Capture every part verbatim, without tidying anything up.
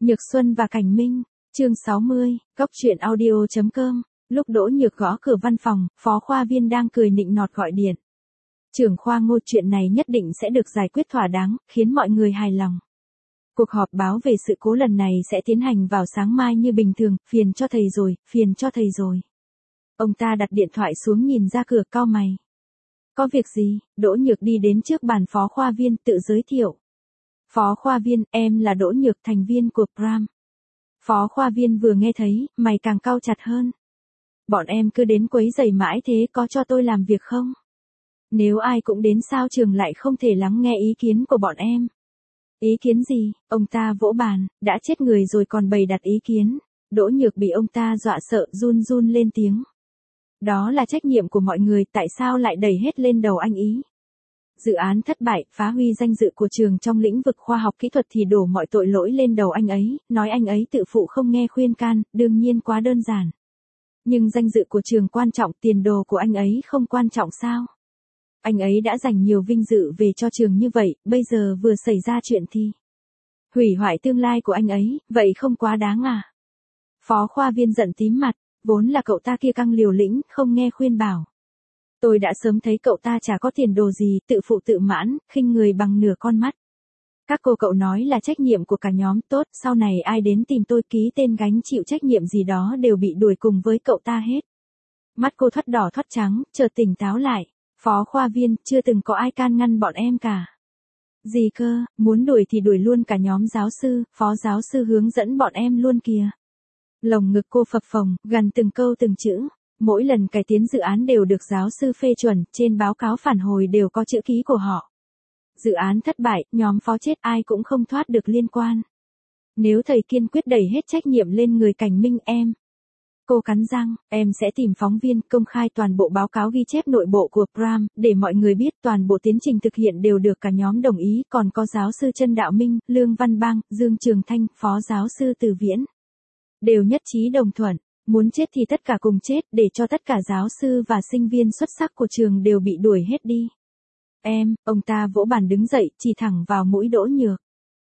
Nhược Xuân và Cảnh Minh, chương sáu mươi, góc truyện audio chấm com. Lúc Đỗ Nhược gõ cửa văn phòng, phó khoa viên đang cười nịnh nọt gọi điện. Trưởng khoa Ngô, chuyện này nhất định sẽ được giải quyết thỏa đáng, khiến mọi người hài lòng. Cuộc họp báo về sự cố lần này sẽ tiến hành vào sáng mai như bình thường, phiền cho thầy rồi, phiền cho thầy rồi. Ông ta đặt điện thoại xuống nhìn ra cửa cau mày. Có việc gì? Đỗ Nhược đi đến trước bàn phó khoa viên tự giới thiệu. Phó khoa viên, em là Đỗ Nhược, thành viên của Pram. Phó khoa viên vừa nghe thấy, mày càng cau chặt hơn. Bọn em cứ đến quấy rầy mãi thế, có cho tôi làm việc không? Nếu ai cũng đến sao trường lại không thể lắng nghe ý kiến của bọn em? Ý kiến gì? Ông ta vỗ bàn, đã chết người rồi còn bày đặt ý kiến. Đỗ Nhược bị ông ta dọa sợ, run run lên tiếng. Đó là trách nhiệm của mọi người, tại sao lại đẩy hết lên đầu anh ý? Dự án thất bại, phá huy danh dự của trường trong lĩnh vực khoa học kỹ thuật thì đổ mọi tội lỗi lên đầu anh ấy, nói anh ấy tự phụ không nghe khuyên can, đương nhiên quá đơn giản. Nhưng danh dự của trường quan trọng, tiền đồ của anh ấy không quan trọng sao? Anh ấy đã dành nhiều vinh dự về cho trường như vậy, bây giờ vừa xảy ra chuyện thì hủy hoại tương lai của anh ấy, vậy không quá đáng à? Phó khoa viên giận tím mặt, vốn là cậu ta kia căng liều lĩnh, không nghe khuyên bảo. Tôi đã sớm thấy cậu ta chả có tiền đồ gì, tự phụ tự mãn, khinh người bằng nửa con mắt. Các cô cậu nói là trách nhiệm của cả nhóm, tốt, sau này ai đến tìm tôi ký tên gánh chịu trách nhiệm gì đó đều bị đuổi cùng với cậu ta hết. Mắt cô thoắt đỏ thoắt trắng, chợt tỉnh táo lại. Phó khoa viên, chưa từng có ai can ngăn bọn em cả. Gì cơ, muốn đuổi thì đuổi luôn cả nhóm giáo sư, phó giáo sư hướng dẫn bọn em luôn kìa. Lồng ngực cô phập phồng, gần từng câu từng chữ. Mỗi lần cải tiến dự án đều được giáo sư phê chuẩn, trên báo cáo phản hồi đều có chữ ký của họ. Dự án thất bại, nhóm phó chết, ai cũng không thoát được liên quan. Nếu thầy kiên quyết đẩy hết trách nhiệm lên người Cảnh Minh em. Cô cắn răng, em sẽ tìm phóng viên, công khai toàn bộ báo cáo ghi chép nội bộ của Pram, để mọi người biết toàn bộ tiến trình thực hiện đều được cả nhóm đồng ý, còn có giáo sư Trân Đạo Minh, Lương Văn Bang, Dương Trường Thanh, phó giáo sư Từ Viễn. Đều nhất trí đồng thuận. Muốn chết thì tất cả cùng chết, để cho tất cả giáo sư và sinh viên xuất sắc của trường đều bị đuổi hết đi. Em, ông ta vỗ bàn đứng dậy, chỉ thẳng vào mũi Đỗ Nhược.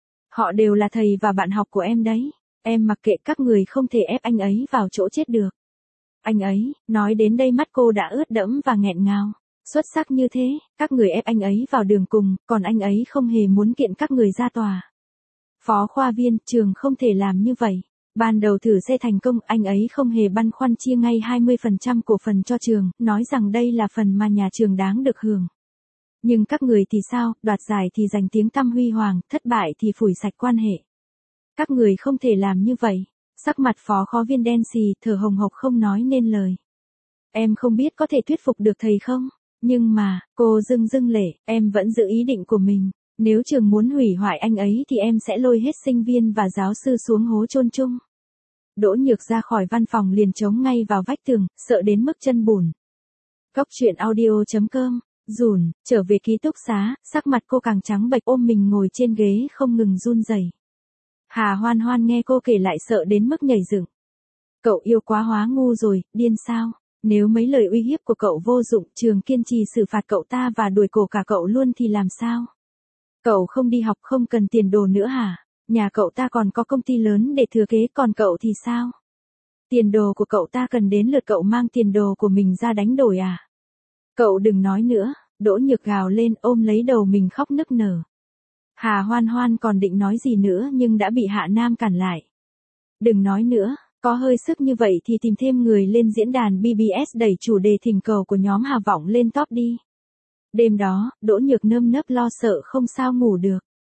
Họ đều là thầy và bạn học của em đấy. Em mặc kệ, các người không thể ép anh ấy vào chỗ chết được. Anh ấy, nói đến đây mắt cô đã ướt đẫm và nghẹn ngào. Xuất sắc như thế, các người ép anh ấy vào đường cùng, còn anh ấy không hề muốn kiện các người ra tòa. Phó khoa viên, trường không thể làm như vậy. Ban đầu thử xe thành công, anh ấy không hề băn khoăn chia ngay hai mươi phần trăm cổ phần cho trường, nói rằng đây là phần mà nhà trường đáng được hưởng. Nhưng các người thì sao, đoạt giải thì giành tiếng tăm huy hoàng, thất bại thì phủi sạch quan hệ. Các người không thể làm như vậy. Sắc mặt phó khó viên đen xì, thở hồng hộc không nói nên lời. Em không biết có thể thuyết phục được thầy không? Nhưng mà, cô dưng dưng lệ, em vẫn giữ ý định của mình. Nếu trường muốn hủy hoại anh ấy thì em sẽ lôi hết sinh viên và giáo sư xuống hố chôn chung. Đỗ Nhược ra khỏi văn phòng liền chống ngay vào vách tường, sợ đến mức chân bùn. Góc truyện audio chấm com, rủn, trở về ký túc xá, sắc mặt cô càng trắng bệch, ôm mình ngồi trên ghế không ngừng run rẩy. Hà Hoan Hoan nghe cô kể lại sợ đến mức nhảy dựng. Cậu yêu quá hóa ngu rồi, điên sao? Nếu mấy lời uy hiếp của cậu vô dụng, trường kiên trì xử phạt cậu ta và đuổi cổ cả cậu luôn thì làm sao? Cậu không đi học không cần tiền đồ nữa hả? Nhà cậu ta còn có công ty lớn để thừa kế, còn cậu thì sao? Tiền đồ của cậu ta cần đến lượt cậu mang tiền đồ của mình ra đánh đổi à? Cậu đừng nói nữa, Đỗ Nhược gào lên, ôm lấy đầu mình khóc nức nở. Hà Hoan Hoan còn định nói gì nữa nhưng đã bị Hạ Nam cản lại. Đừng nói nữa, có hơi sức như vậy thì tìm thêm người lên diễn đàn bê bê ét đẩy chủ đề thỉnh cầu của nhóm Hà Vọng lên top đi. Đêm đó, Đỗ Nhược nơm nớp lo sợ không sao ngủ được.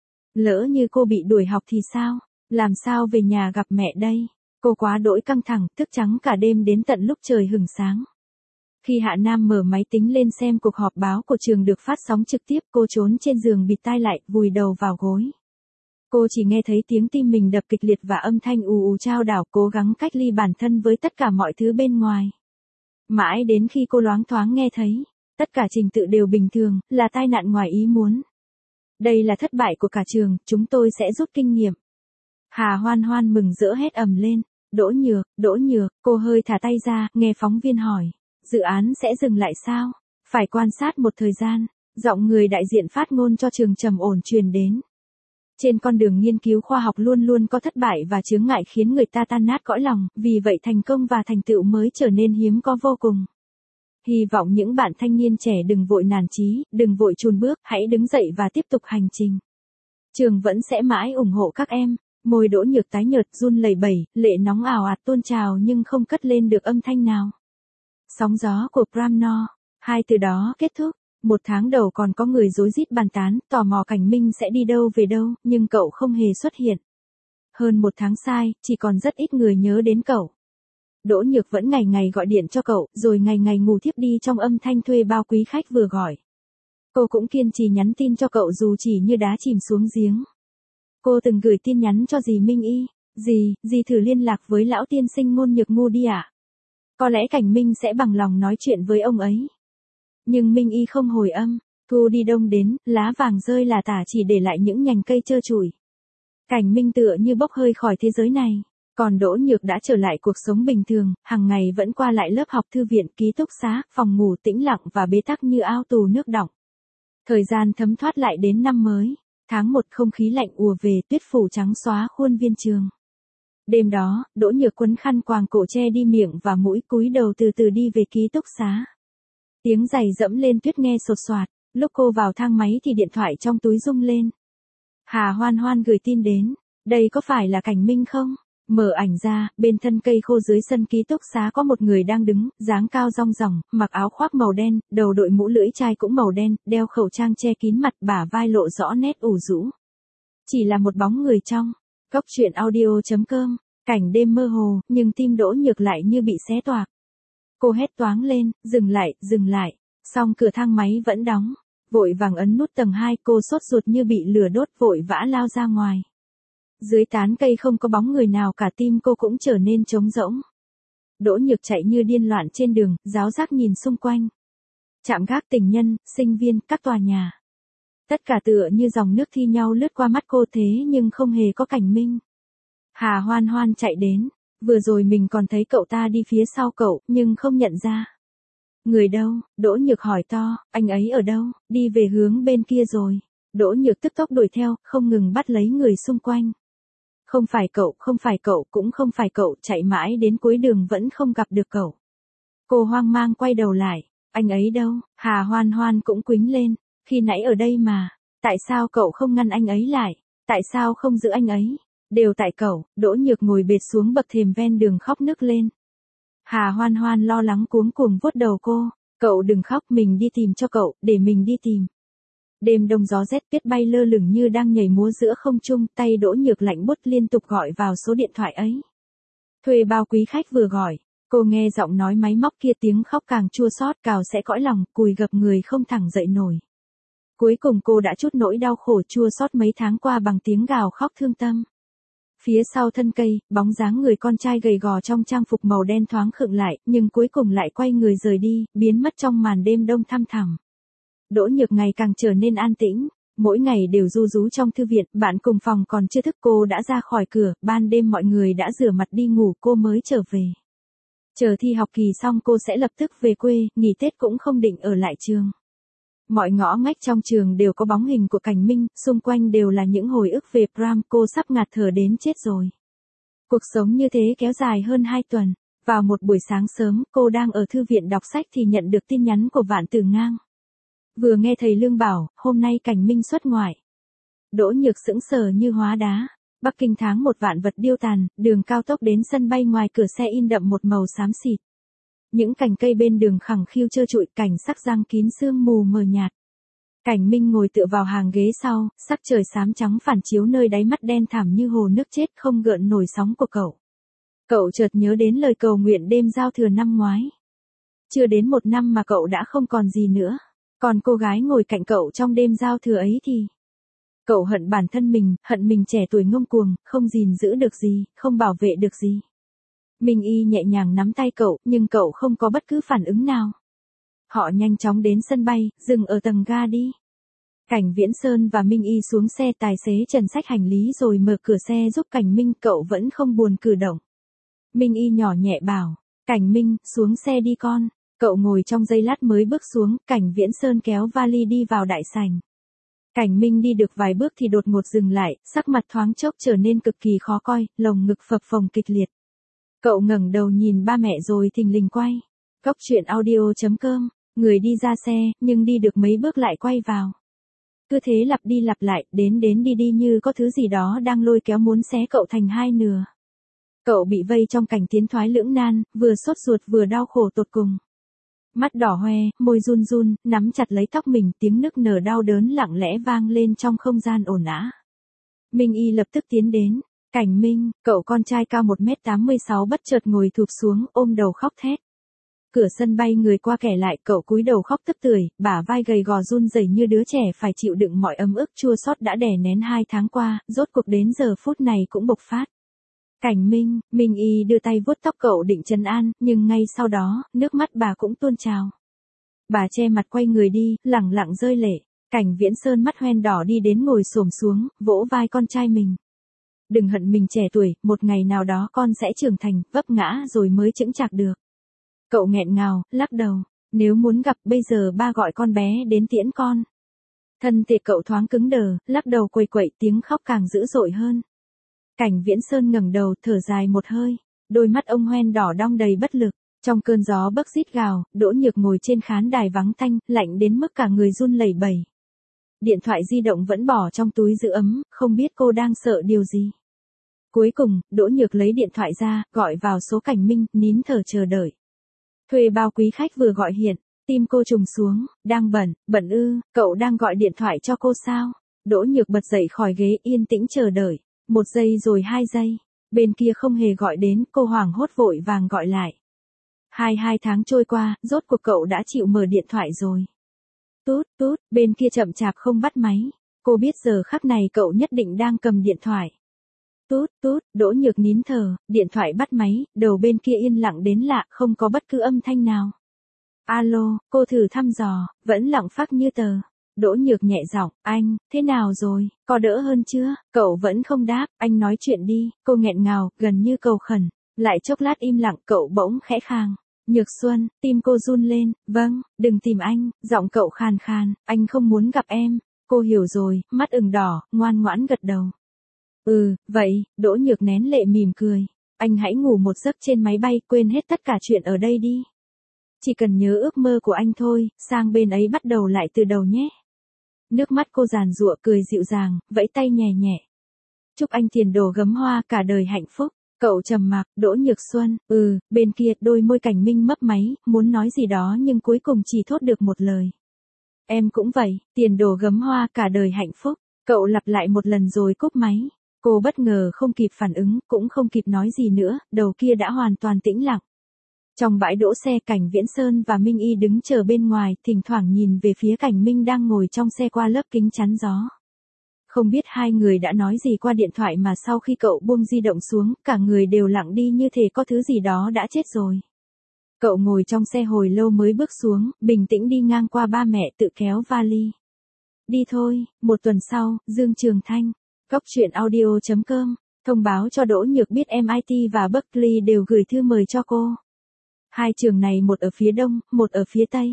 Lỡ như cô bị đuổi học thì sao? Làm sao về nhà gặp mẹ đây? Cô quá đỗi căng thẳng, thức trắng cả đêm đến tận lúc trời hửng sáng. Khi Hạ Nam mở máy tính lên xem cuộc họp báo của trường được phát sóng trực tiếp, cô trốn trên giường bịt tai lại, vùi đầu vào gối. Cô chỉ nghe thấy tiếng tim mình đập kịch liệt và âm thanh ù ù chao đảo, cố gắng cách ly bản thân với tất cả mọi thứ bên ngoài. Mãi đến khi cô loáng thoáng nghe thấy, tất cả trình tự đều bình thường, là tai nạn ngoài ý muốn. Đây là thất bại của cả trường, chúng tôi sẽ rút kinh nghiệm. Hà Hoan Hoan mừng rỡ hét ầm lên. Đỗ Nhược, Đỗ Nhược, cô hơi thả tay ra, nghe phóng viên hỏi. Dự án sẽ dừng lại sao? Phải quan sát một thời gian. Giọng người đại diện phát ngôn cho trường trầm ổn truyền đến. Trên con đường nghiên cứu khoa học luôn luôn có thất bại và chướng ngại khiến người ta tan nát cõi lòng, vì vậy thành công và thành tựu mới trở nên hiếm có vô cùng. Hy vọng những bạn thanh niên trẻ đừng vội nản chí, đừng vội chùn bước, hãy đứng dậy và tiếp tục hành trình. Trường vẫn sẽ mãi ủng hộ các em. Môi Đỗ Nhược tái nhợt run lẩy bẩy, lệ nóng ào ạt tuôn trào nhưng không cất lên được âm thanh nào. Sóng gió của Pramno, hai từ đó kết thúc. Một tháng đầu còn có người rối rít bàn tán, tò mò Cảnh Minh sẽ đi đâu về đâu, nhưng cậu không hề xuất hiện. Hơn một tháng sai, chỉ còn rất ít người nhớ đến cậu. Đỗ Nhược vẫn ngày ngày gọi điện cho cậu, rồi ngày ngày ngủ thiếp đi trong âm thanh thuê bao quý khách vừa gọi. Cô cũng kiên trì nhắn tin cho cậu dù chỉ như đá chìm xuống giếng. Cô từng gửi tin nhắn cho dì Minh Y, dì, dì thử liên lạc với lão tiên sinh Ngôn Nhược Ngu đi ạ. Có lẽ Cảnh Minh sẽ bằng lòng nói chuyện với ông ấy. Nhưng Minh Y không hồi âm, thu đi đông đến, lá vàng rơi là tả chỉ để lại những nhành cây trơ trụi. Cảnh Minh tựa như bốc hơi khỏi thế giới này, còn Đỗ Nhược đã trở lại cuộc sống bình thường, hàng ngày vẫn qua lại lớp học, thư viện, ký túc xá, phòng ngủ tĩnh lặng và bế tắc như ao tù nước đọng. Thời gian thấm thoát lại đến năm mới, tháng một không khí lạnh ùa về, tuyết phủ trắng xóa khuôn viên trường. Đêm đó, Đỗ Nhược quấn khăn quàng cổ che đi miệng và mũi, cúi đầu từ từ đi về ký túc xá. Tiếng giày dẫm lên tuyết nghe sột soạt, lúc cô vào thang máy thì điện thoại trong túi rung lên. Hà Hoan Hoan gửi tin đến, đây có phải là Cảnh Minh không? Mở ảnh ra, bên thân cây khô dưới sân ký túc xá có một người đang đứng, dáng cao rong ròng, mặc áo khoác màu đen, đầu đội mũ lưỡi chai cũng màu đen, đeo khẩu trang che kín mặt, bả vai lộ rõ nét ủ rũ. Chỉ là một bóng người trong. Góc truyện audio chấm com, cảnh đêm mơ hồ, nhưng tim Đỗ Nhược lại như bị xé toạc. Cô hét toáng lên, dừng lại, dừng lại, song cửa thang máy vẫn đóng. Vội vàng ấn nút tầng hai, cô sốt ruột như bị lửa đốt, vội vã lao ra ngoài. Dưới tán cây không có bóng người nào cả, tim cô cũng trở nên trống rỗng. Đỗ Nhược chạy như điên loạn trên đường, ráo rác nhìn xung quanh. Trạm gác tình nhân, sinh viên, các tòa nhà. Tất cả tựa như dòng nước thi nhau lướt qua mắt cô, thế nhưng không hề có Cảnh Minh. Hà Hoan Hoan chạy đến, vừa rồi mình còn thấy cậu ta đi phía sau cậu, nhưng không nhận ra. Người đâu? Đỗ Nhược hỏi to, anh ấy ở đâu? Đi về hướng bên kia rồi. Đỗ Nhược tức tốc đuổi theo, không ngừng bắt lấy người xung quanh. Không phải cậu, không phải cậu, cũng không phải cậu, chạy mãi đến cuối đường vẫn không gặp được cậu. Cô hoang mang quay đầu lại, anh ấy đâu? Hà Hoan Hoan cũng quýnh lên, khi nãy ở đây mà, tại sao cậu không ngăn anh ấy lại? Tại sao không giữ anh ấy? Đều tại cậu. Đỗ Nhược ngồi bệt xuống bậc thềm ven đường khóc nức lên. Hà Hoan Hoan lo lắng cuống cuồng vuốt đầu cô, cậu đừng khóc, mình đi tìm cho cậu, để mình đi tìm. Đêm đông gió rét, tuyết bay lơ lửng như đang nhảy múa giữa không trung, tay Đỗ Nhược lạnh buốt liên tục gọi vào số điện thoại ấy. Thuê bao quý khách vừa gọi, cô nghe giọng nói máy móc kia, tiếng khóc càng chua xót, cào xé cõi lòng, cùi gập người không thẳng dậy nổi. Cuối cùng cô đã trút nỗi đau khổ chua xót mấy tháng qua bằng tiếng gào khóc thương tâm. Phía sau thân cây, bóng dáng người con trai gầy gò trong trang phục màu đen thoáng khựng lại, nhưng cuối cùng lại quay người rời đi, biến mất trong màn đêm đông thăm thẳm. Đỗ Nhược ngày càng trở nên an tĩnh, mỗi ngày đều ru rú trong thư viện, bạn cùng phòng còn chưa thức cô đã ra khỏi cửa, ban đêm mọi người đã rửa mặt đi ngủ cô mới trở về. Chờ thi học kỳ xong cô sẽ lập tức về quê, nghỉ Tết cũng không định ở lại trường. Mọi ngõ ngách trong trường đều có bóng hình của Cảnh Minh, xung quanh đều là những hồi ức về Pram, cô sắp ngạt thở đến chết rồi. Cuộc sống như thế kéo dài hơn hai tuần, vào một buổi sáng sớm, cô đang ở thư viện đọc sách thì nhận được tin nhắn của Vạn Tử Ngang. Vừa nghe thầy Lương bảo, hôm nay Cảnh Minh xuất ngoại. Đỗ Nhược sững sờ như hóa đá. Bắc Kinh tháng một vạn vật điêu tàn, đường cao tốc đến sân bay, ngoài cửa xe in đậm một màu xám xịt. Những cành cây bên đường khẳng khiu trơ trụi, cảnh sắc giăng kín sương mù mờ nhạt. Cảnh Minh ngồi tựa vào hàng ghế sau, sắc trời xám trắng phản chiếu nơi đáy mắt đen thẳm như hồ nước chết không gợn nổi sóng của cậu. Cậu chợt nhớ đến lời cầu nguyện đêm giao thừa năm ngoái. Chưa đến một năm mà cậu đã không còn gì nữa. Còn cô gái ngồi cạnh cậu trong đêm giao thừa ấy thì... Cậu hận bản thân mình, hận mình trẻ tuổi ngông cuồng, không gìn giữ được gì, không bảo vệ được gì. Minh Y nhẹ nhàng nắm tay cậu, nhưng cậu không có bất cứ phản ứng nào. Họ nhanh chóng đến sân bay, dừng ở tầng ga đi. Cảnh Viễn Sơn và Minh Y xuống xe, tài xế trần xách hành lý rồi mở cửa xe giúp Cảnh Minh, cậu vẫn không buồn cử động. Minh Y nhỏ nhẹ bảo, Cảnh Minh, xuống xe đi con. Cậu ngồi trong giây lát mới bước xuống, Cảnh Viễn Sơn kéo vali đi vào đại sảnh. Cảnh Minh đi được vài bước thì đột ngột dừng lại, sắc mặt thoáng chốc trở nên cực kỳ khó coi, lồng ngực phập phồng kịch liệt. Cậu ngẩng đầu nhìn ba mẹ rồi thình lình quay. Cốc truyện audio chấm com, người đi ra xe, nhưng đi được mấy bước lại quay vào. Cứ thế lặp đi lặp lại, đến đến đi đi như có thứ gì đó đang lôi kéo muốn xé cậu thành hai nửa. Cậu bị vây trong cảnh tiến thoái lưỡng nan, vừa sốt ruột vừa đau khổ tột cùng. Mắt đỏ hoe, môi run run, nắm chặt lấy tóc mình, tiếng nức nở đau đớn lặng lẽ vang lên trong không gian ồn ào. Minh Y lập tức tiến đến. Cảnh Minh, cậu con trai cao một mét tám mươi sáu bất chợt ngồi thụp xuống, ôm đầu khóc thét. Cửa sân bay người qua kẻ lại, cậu cúi đầu khóc tức tưởi, bả vai gầy gò run rẩy như đứa trẻ phải chịu đựng mọi ấm ức chua xót đã đè nén hai tháng qua, rốt cuộc đến giờ phút này cũng bộc phát. Cảnh Minh, Minh Y đưa tay vuốt tóc cậu định trấn an, nhưng ngay sau đó, nước mắt bà cũng tuôn trào. Bà che mặt quay người đi, lẳng lặng rơi lệ. Cảnh Viễn Sơn mắt hoen đỏ đi đến ngồi xổm xuống, vỗ vai con trai mình. Đừng hận mình trẻ tuổi, một ngày nào đó con sẽ trưởng thành, vấp ngã rồi mới chững chạc được. Cậu nghẹn ngào, lắc đầu. Nếu muốn gặp bây giờ ba gọi con bé đến tiễn con. Thân thể cậu thoáng cứng đờ, lắc đầu quầy quậy, tiếng khóc càng dữ dội hơn. Cảnh Viễn Sơn ngẩng đầu, thở dài một hơi. Đôi mắt ông hoen đỏ đong đầy bất lực. Trong cơn gió bấc rít gào, Đỗ Nhược ngồi trên khán đài vắng tanh, lạnh đến mức cả người run lẩy bẩy. Điện thoại di động vẫn bỏ trong túi giữ ấm, không biết cô đang sợ điều gì. Cuối cùng, Đỗ Nhược lấy điện thoại ra, gọi vào số Cảnh Minh, nín thở chờ đợi. Thuê bao quý khách vừa gọi hiện, tim cô trùng xuống, đang bận, bận ư, cậu đang gọi điện thoại cho cô sao? Đỗ Nhược bật dậy khỏi ghế yên tĩnh chờ đợi, một giây rồi hai giây, bên kia không hề gọi đến, cô hoảng hốt vội vàng gọi lại. Hai hai tháng trôi qua, rốt cuộc cậu đã chịu mở điện thoại rồi. Tút, tút, bên kia chậm chạp không bắt máy, cô biết giờ khắc này cậu nhất định đang cầm điện thoại. Tút, tút, Đỗ Nhược nín thở, điện thoại bắt máy, đầu bên kia yên lặng đến lạ, không có bất cứ âm thanh nào. Alo, cô thử thăm dò, vẫn lặng phắc như tờ. Đỗ Nhược nhẹ giọng, anh, thế nào rồi, có đỡ hơn chưa? Cậu vẫn không đáp, anh nói chuyện đi, cô nghẹn ngào, gần như cầu khẩn. Lại chốc lát im lặng, cậu bỗng khẽ khàng. Nhược Xuân, tim cô run lên, vâng, đừng tìm anh, giọng cậu khàn khàn, anh không muốn gặp em. Cô hiểu rồi, mắt ửng đỏ, ngoan ngoãn gật đầu. Ừ, vậy, Đỗ Nhược nén lệ mỉm cười. Anh hãy ngủ một giấc trên máy bay, quên hết tất cả chuyện ở đây đi. Chỉ cần nhớ ước mơ của anh thôi, sang bên ấy bắt đầu lại từ đầu nhé. Nước mắt cô giàn giụa cười dịu dàng, vẫy tay nhẹ nhẹ. Chúc anh tiền đồ gấm hoa cả đời hạnh phúc. Cậu trầm mặc, Đỗ Nhược Xuân, ừ, bên kia đôi môi Cảnh Minh mấp máy, muốn nói gì đó nhưng cuối cùng chỉ thốt được một lời. Em cũng vậy, tiền đồ gấm hoa cả đời hạnh phúc. Cậu lặp lại một lần rồi cúp máy. Cô bất ngờ không kịp phản ứng, cũng không kịp nói gì nữa, đầu kia đã hoàn toàn tĩnh lặng. Trong bãi đỗ xe, Cảnh Viễn Sơn và Minh Y đứng chờ bên ngoài, thỉnh thoảng nhìn về phía Cảnh Minh đang ngồi trong xe qua lớp kính chắn gió. Không biết hai người đã nói gì qua điện thoại mà sau khi cậu buông di động xuống, cả người đều lặng đi như thể có thứ gì đó đã chết rồi. Cậu ngồi trong xe hồi lâu mới bước xuống, bình tĩnh đi ngang qua ba mẹ tự kéo vali. Đi thôi, một tuần sau, Dương Trường Thanh. Cốc truyện audio chấm com, thông báo cho Đỗ Nhược biết em i tê và Berkeley đều gửi thư mời cho cô. Hai trường này một ở phía đông, một ở phía tây.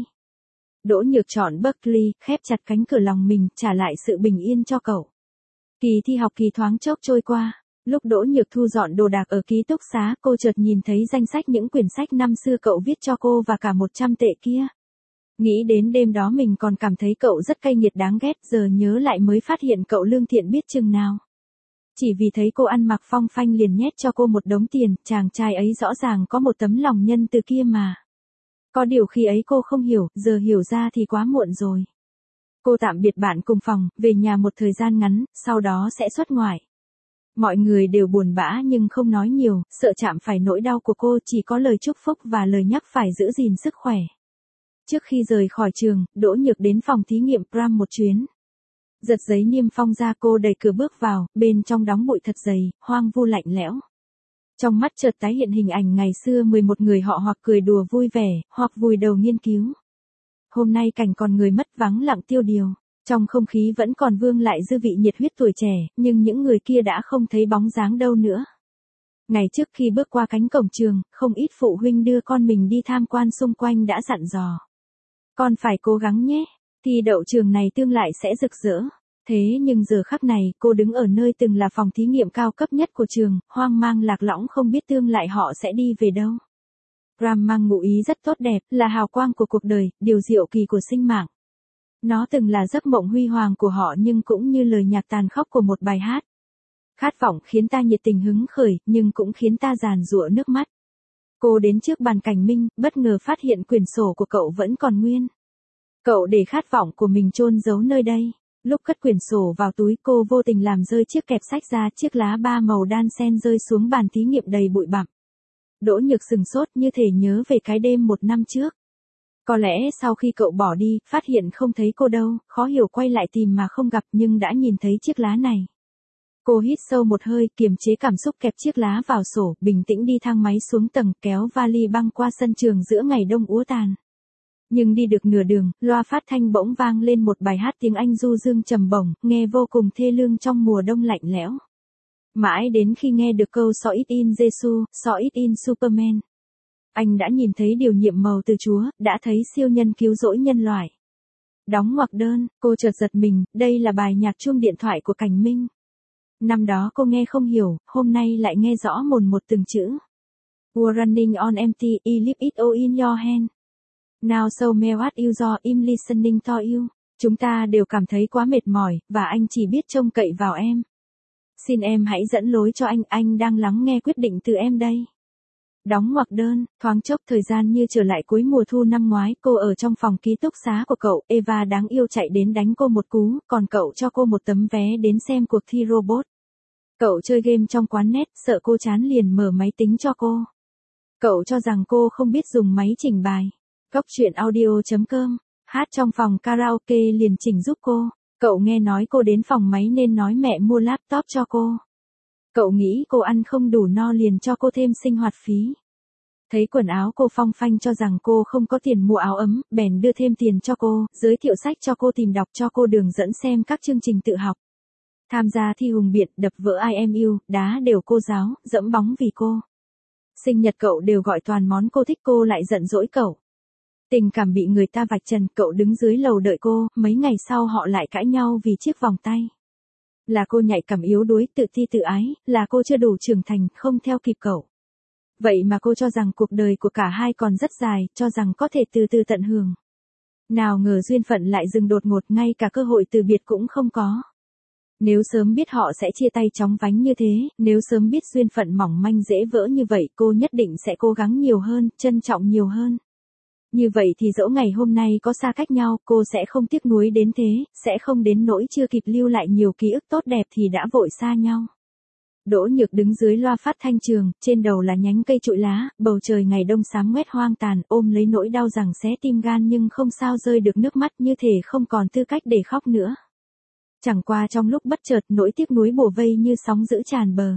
Đỗ Nhược chọn Berkeley, khép chặt cánh cửa lòng mình, trả lại sự bình yên cho cậu. Kỳ thi học kỳ thoáng chốc trôi qua. Lúc Đỗ Nhược thu dọn đồ đạc ở ký túc xá, cô chợt nhìn thấy danh sách những quyển sách năm xưa cậu viết cho cô và cả một trăm tệ kia. Nghĩ đến đêm đó mình còn cảm thấy cậu rất cay nghiệt đáng ghét, giờ nhớ lại mới phát hiện cậu lương thiện biết chừng nào. Chỉ vì thấy cô ăn mặc phong phanh liền nhét cho cô một đống tiền, chàng trai ấy rõ ràng có một tấm lòng nhân từ kia mà. Có điều khi ấy cô không hiểu, giờ hiểu ra thì quá muộn rồi. Cô tạm biệt bạn cùng phòng, về nhà một thời gian ngắn, sau đó sẽ xuất ngoại. Mọi người đều buồn bã nhưng không nói nhiều, sợ chạm phải nỗi đau của cô, chỉ có lời chúc phúc và lời nhắc phải giữ gìn sức khỏe. Trước khi rời khỏi trường, Đỗ Nhược đến phòng thí nghiệm Pram một chuyến. Giật giấy niêm phong ra, cô đẩy cửa bước vào, bên trong đóng bụi thật dày, hoang vu lạnh lẽo. Trong mắt chợt tái hiện hình ảnh ngày xưa mười một người họ hoặc cười đùa vui vẻ, hoặc vùi đầu nghiên cứu. Hôm nay cảnh còn người mất vắng lặng tiêu điều, trong không khí vẫn còn vương lại dư vị nhiệt huyết tuổi trẻ, nhưng những người kia đã không thấy bóng dáng đâu nữa. Ngày trước khi bước qua cánh cổng trường, không ít phụ huynh đưa con mình đi tham quan xung quanh đã dặn dò. Con phải cố gắng nhé, thi đậu trường này tương lai sẽ rực rỡ. Thế nhưng giờ khắc này, cô đứng ở nơi từng là phòng thí nghiệm cao cấp nhất của trường, hoang mang lạc lõng không biết tương lai họ sẽ đi về đâu. Ram mang ngụ ý rất tốt đẹp, là hào quang của cuộc đời, điều diệu kỳ của sinh mạng. Nó từng là giấc mộng huy hoàng của họ nhưng cũng như lời nhạc tàn khốc của một bài hát. Khát vọng khiến ta nhiệt tình hứng khởi, nhưng cũng khiến ta giàn giụa nước mắt. Cô đến trước bàn Cảnh Minh, bất ngờ phát hiện quyển sổ của cậu vẫn còn nguyên. Cậu để khát vọng của mình chôn giấu nơi đây. Lúc cất quyển sổ vào túi, cô vô tình làm rơi chiếc kẹp sách ra, chiếc lá ba màu đan xen rơi xuống bàn thí nghiệm đầy bụi bặm. Đỗ Nhược sừng sốt như thể nhớ về cái đêm một năm trước. Có lẽ sau khi cậu bỏ đi, phát hiện không thấy cô đâu, khó hiểu quay lại tìm mà không gặp nhưng đã nhìn thấy chiếc lá này. Cô hít sâu một hơi, kiềm chế cảm xúc kẹp chiếc lá vào sổ, bình tĩnh đi thang máy xuống tầng, kéo vali băng qua sân trường giữa ngày đông úa tàn. Nhưng đi được nửa đường, loa phát thanh bỗng vang lên một bài hát tiếng Anh du dương trầm bổng, nghe vô cùng thê lương trong mùa đông lạnh lẽo. Mãi đến khi nghe được câu So it in Jesus, So it in Superman. Anh đã nhìn thấy điều nhiệm màu từ Chúa, đã thấy siêu nhân cứu rỗi nhân loại. Đóng ngoặc đơn, cô chợt giật mình, đây là bài nhạc chuông điện thoại của Cảnh Minh. Năm đó cô nghe không hiểu, hôm nay lại nghe rõ mồn một từng chữ. We're running on empty, I leave it all in your hand. Now so me what you do, I'm listening to you. Chúng ta đều cảm thấy quá mệt mỏi, và anh chỉ biết trông cậy vào em. Xin em hãy dẫn lối cho anh, anh đang lắng nghe quyết định từ em đây. Đóng ngoặc đơn, thoáng chốc thời gian như trở lại cuối mùa thu năm ngoái, cô ở trong phòng ký túc xá của cậu, Eva đáng yêu chạy đến đánh cô một cú, còn cậu cho cô một tấm vé đến xem cuộc thi robot. Cậu chơi game trong quán net, sợ cô chán liền mở máy tính cho cô. Cậu cho rằng cô không biết dùng máy chỉnh bài. Góc truyện audio chấm com, hát trong phòng karaoke liền chỉnh giúp cô. Cậu nghe nói cô đến phòng máy nên nói mẹ mua laptop cho cô. Cậu nghĩ cô ăn không đủ no liền cho cô thêm sinh hoạt phí. Thấy quần áo cô phong phanh cho rằng cô không có tiền mua áo ấm, bèn đưa thêm tiền cho cô, giới thiệu sách cho cô tìm đọc cho cô đường dẫn xem các chương trình tự học. Tham gia thi hùng biện, đập vỡ I am you, đá đều cô giáo, dẫm bóng vì cô. Sinh nhật cậu đều gọi toàn món cô thích, cô lại giận dỗi cậu. Tình cảm bị người ta vạch trần, cậu đứng dưới lầu đợi cô, mấy ngày sau họ lại cãi nhau vì chiếc vòng tay. Là cô nhạy cảm yếu đuối, tự ti tự ái, là cô chưa đủ trưởng thành, không theo kịp cậu. Vậy mà cô cho rằng cuộc đời của cả hai còn rất dài, cho rằng có thể từ từ tận hưởng. Nào ngờ duyên phận lại dừng đột ngột, ngay cả cơ hội từ biệt cũng không có. Nếu sớm biết họ sẽ chia tay chóng vánh như thế, nếu sớm biết duyên phận mỏng manh dễ vỡ như vậy, cô nhất định sẽ cố gắng nhiều hơn, trân trọng nhiều hơn. Như vậy thì dẫu ngày hôm nay có xa cách nhau, cô sẽ không tiếc nuối đến thế, sẽ không đến nỗi chưa kịp lưu lại nhiều ký ức tốt đẹp thì đã vội xa nhau. Đỗ Nhược đứng dưới loa phát thanh trường, trên đầu là nhánh cây trụi lá, bầu trời ngày đông xám ngoét hoang tàn, ôm lấy nỗi đau rằng xé tim gan nhưng không sao rơi được nước mắt, như thể không còn tư cách để khóc nữa. Chẳng qua trong lúc bất chợt, nỗi tiếc nuối bủa vây như sóng dữ tràn bờ.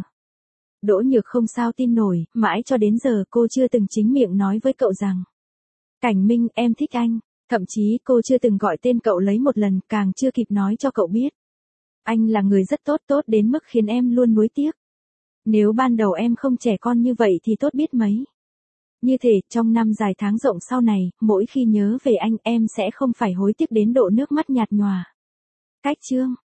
Đỗ Nhược không sao tin nổi, mãi cho đến giờ cô chưa từng chính miệng nói với cậu rằng: Cảnh Minh, em thích anh. Thậm chí cô chưa từng gọi tên cậu lấy một lần, càng chưa kịp nói cho cậu biết. Anh là người rất tốt, tốt đến mức khiến em luôn nuối tiếc. Nếu ban đầu em không trẻ con như vậy thì tốt biết mấy. Như thể, trong năm dài tháng rộng sau này, mỗi khi nhớ về anh, em sẽ không phải hối tiếc đến độ nước mắt nhạt nhòa. Cách chương.